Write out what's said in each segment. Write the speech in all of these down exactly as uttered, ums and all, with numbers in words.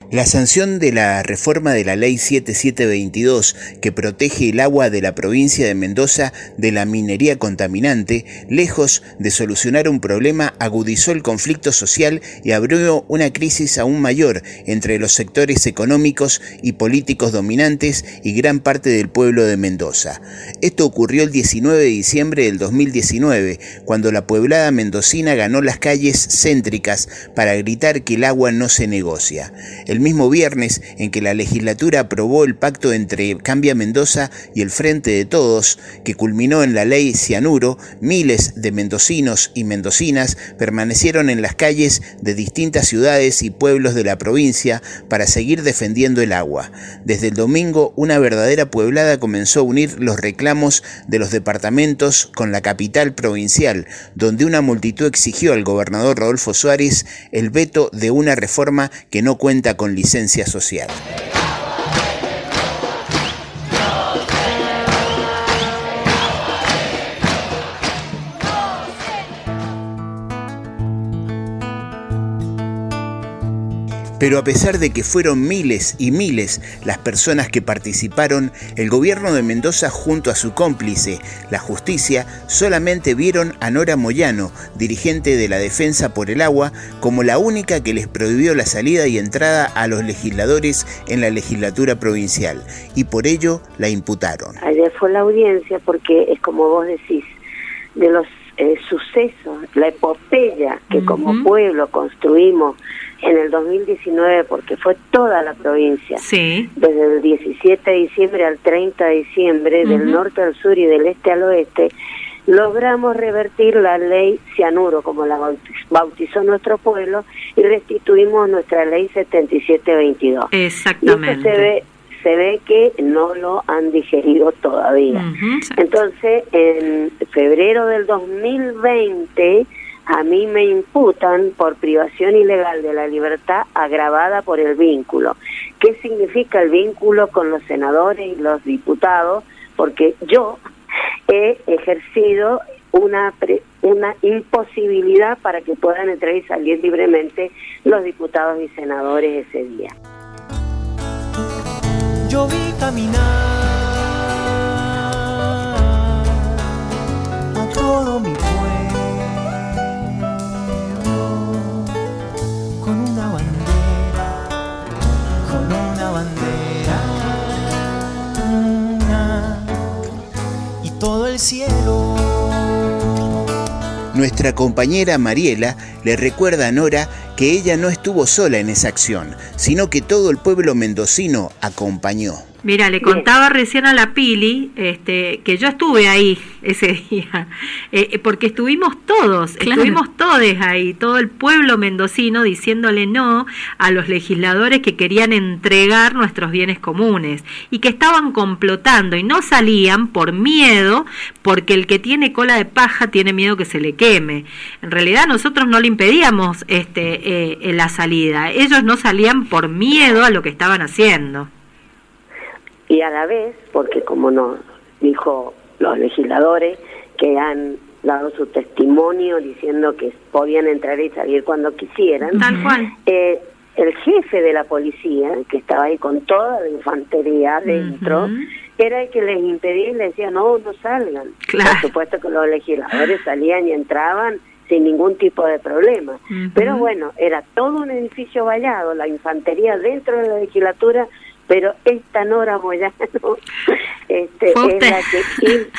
La sanción de la reforma de la Ley siete siete veintidós, que protege el agua de la provincia de Mendoza de la minería contaminante, lejos de solucionar un problema, agudizó el conflicto social y abrió una crisis aún mayor entre los sectores económicos y políticos dominantes y gran parte del pueblo de Mendoza. Esto ocurrió el diecinueve de diciembre del dos mil diecinueve, cuando la pueblada mendocina ganó las calles céntricas para gritar que el agua no se negocia. El mismo viernes en que la legislatura aprobó el pacto entre Cambia Mendoza y el Frente de Todos, que culminó en la ley Cianuro, miles de mendocinos y mendocinas permanecieron en las calles de distintas ciudades y pueblos de la provincia para seguir defendiendo el agua. Desde el domingo, una verdadera pueblada comenzó a unir los reclamos de los departamentos con la capital provincial, donde una multitud exigió al gobernador Rodolfo Suárez el veto de una reforma que no cuenta con licencia social. Pero a pesar de que fueron miles y miles las personas que participaron, el gobierno de Mendoza junto a su cómplice, la justicia, solamente vieron a Nora Moyano, dirigente de la Defensa por el Agua, como la única que les prohibió la salida y entrada a los legisladores en la legislatura provincial, y por ello la imputaron. Ayer fue la audiencia porque es como vos decís, de los eh, sucesos, la epopeya que uh-huh. como pueblo construimos en el dos mil diecinueve, porque fue toda la provincia, sí. desde el diecisiete de diciembre al treinta de diciembre, uh-huh. del norte al sur y del este al oeste, logramos revertir la ley Cianuro, como la bautizó nuestro pueblo, y restituimos nuestra ley setenta y siete veintidós. Exactamente. Y eso se ve, se ve que no lo han digerido todavía. Uh-huh. Entonces, en febrero del dos mil veinte... a mí me imputan por privación ilegal de la libertad agravada por el vínculo. ¿Qué significa el vínculo con los senadores y los diputados? Porque yo he ejercido una pre, una imposibilidad para que puedan entrar y salir libremente los diputados y senadores ese día. Yo vi caminar a todo mi pueblo con una bandera, con una bandera, una, y todo el cielo. Nuestra compañera Mariela le recuerda a Nora que ella no estuvo sola en esa acción, sino que todo el pueblo mendocino acompañó. Mira, le contaba recién a la Pili este, que yo estuve ahí ese día, eh, porque estuvimos todos, claro. estuvimos todos ahí, todo el pueblo mendocino diciéndole no a los legisladores que querían entregar nuestros bienes comunes y que estaban complotando y no salían por miedo, porque el que tiene cola de paja tiene miedo que se le queme. En realidad nosotros no le impedíamos este, eh, la salida, ellos no salían por miedo a lo que estaban haciendo. Y a la vez, porque como nos dijo los legisladores que han dado su testimonio diciendo que podían entrar y salir cuando quisieran, tal cual, eh, el jefe de la policía, que estaba ahí con toda la infantería dentro, uh-huh. era el que les impedía y les decía, no, no salgan. Claro. Por supuesto que los legisladores salían y entraban sin ningún tipo de problema. Uh-huh. Pero bueno, era todo un edificio vallado, la infantería dentro de la legislatura, pero esta Nora Moyano este, es la que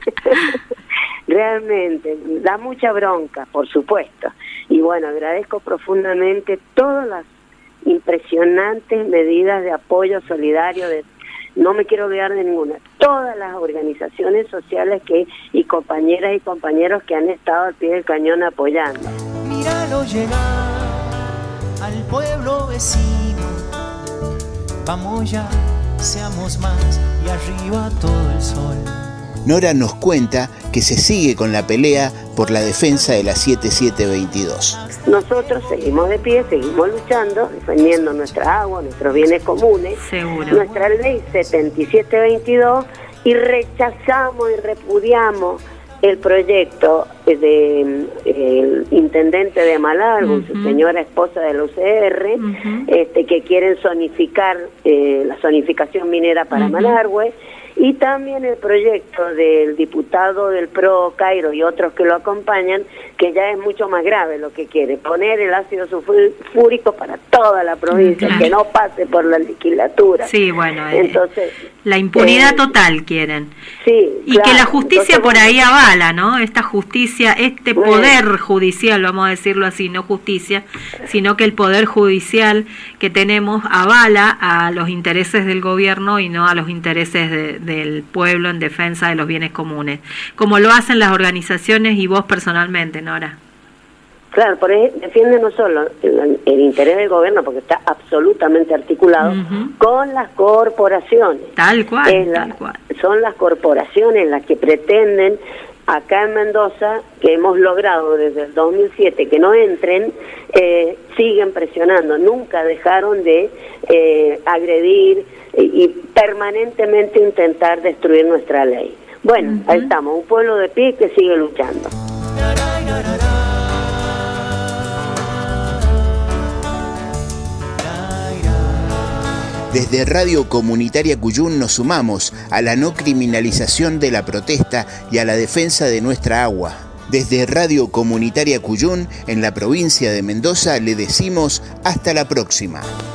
realmente da mucha bronca, por supuesto. Y bueno, agradezco profundamente todas las impresionantes medidas de apoyo solidario, de no me quiero olvidar de ninguna, todas las organizaciones sociales que y compañeras y compañeros que han estado al pie del cañón apoyando. Míralo llegar al pueblo vecino, vamos ya, seamos más y arriba todo el sol. Nora nos cuenta que se sigue con la pelea por la defensa de la siete siete veintidós. Nosotros seguimos de pie, seguimos luchando, defendiendo nuestra agua, nuestros bienes comunes, seguro, nuestra ley setenta y siete veintidós, y rechazamos y repudiamos el proyecto del de, intendente de Malargüe, uh-huh. su señora esposa de la U C R, uh-huh. este, que quieren zonificar eh, la zonificación minera para uh-huh. Malargüe, y también el proyecto del diputado del P R O, Cairo, y otros que lo acompañan, que ya es mucho más grave lo que quiere, poner el ácido sulfúrico para toda la provincia, claro. que no pase por la legislatura. Sí, bueno, entonces la impunidad eh, total quieren. Sí, y claro. que la justicia entonces, por ahí avala, ¿no? Esta justicia, este bueno. poder judicial, vamos a decirlo así, no justicia, sino que el poder judicial que tenemos avala a los intereses del gobierno y no a los intereses de, del pueblo en defensa de los bienes comunes, como lo hacen las organizaciones y vos personalmente, Nora. Claro, por eso defiende no solo el, el interés del gobierno, porque está absolutamente articulado, uh-huh. con las corporaciones. Tal cual, es la, tal cual. Son las corporaciones las que pretenden, acá en Mendoza, que hemos logrado desde el dos mil siete que no entren, eh, siguen presionando, nunca dejaron de eh, agredir y, y permanentemente intentar destruir nuestra ley. Bueno, uh-huh. ahí estamos, un pueblo de pie que sigue luchando. Desde Radio Comunitaria Cuyún nos sumamos a la no criminalización de la protesta y a la defensa de nuestra agua. Desde Radio Comunitaria Cuyún, en la provincia de Mendoza, le decimos hasta la próxima.